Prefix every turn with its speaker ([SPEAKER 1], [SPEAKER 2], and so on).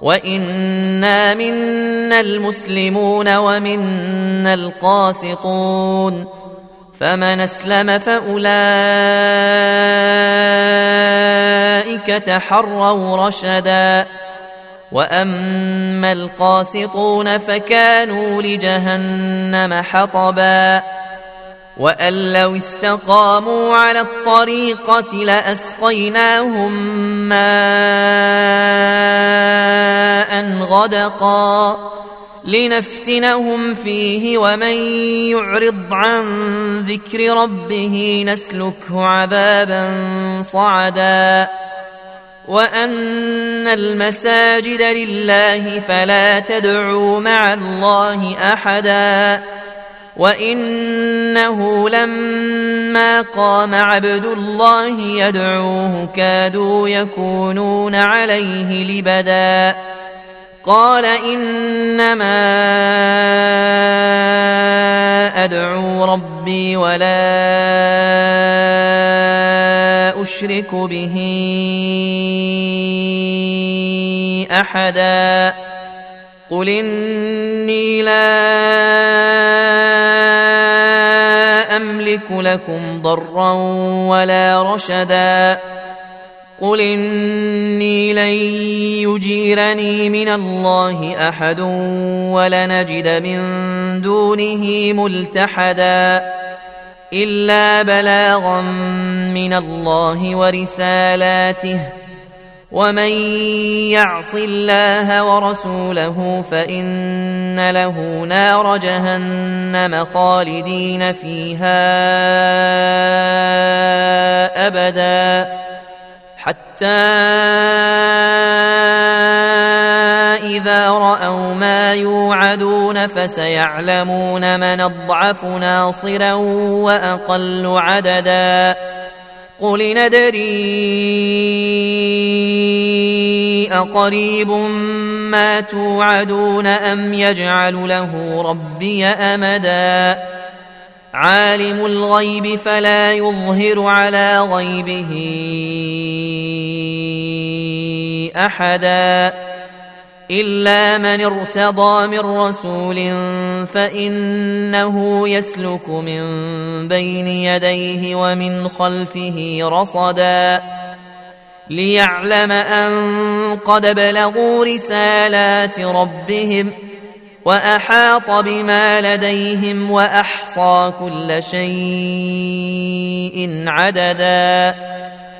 [SPEAKER 1] وإنا منا المسلمون ومنا القاسطون فمن أسلم فأولئك تحروا رشدا وأما القاسطون فكانوا لجهنم حطبا وأن لو استقاموا على الطريقة لأسقيناهم ماء غدقا لنفتنهم فيه ومن يعرض عن ذكر ربه نسلكه عذابا صعدا وأن المساجد لله فلا تدعوا مع الله أحدا وإنه لما قام عبد الله يدعوه كادوا يكونون عليه لبدا قال إنما أدعو ربي ولا أشرك به أحدا قل إني لا أملك لكم ضرا ولا رشدا قل إني لن يجيرني من الله أحد ولنجد من دونه ملتحدا إلا بلاغا من الله ورسالاته ومن يعص الله ورسوله فإن له نار جهنم خالدين فيها أبدا حتى إذا رأوا ما يوعدون فسيعلمون من أضعف ناصرا وأقل عددا قل ندري أقريب ما توعدون أم يجعل له ربي أمدا عالم الغيب فلا يظهر على غيبه أحدا إلا من ارتضى من رسول فإنه يسلك من بين يديه ومن خلفه رصدا ليعلم أن قد بلغوا رسالات ربهم وأحاط بما لديهم وأحصى كل شيء عددا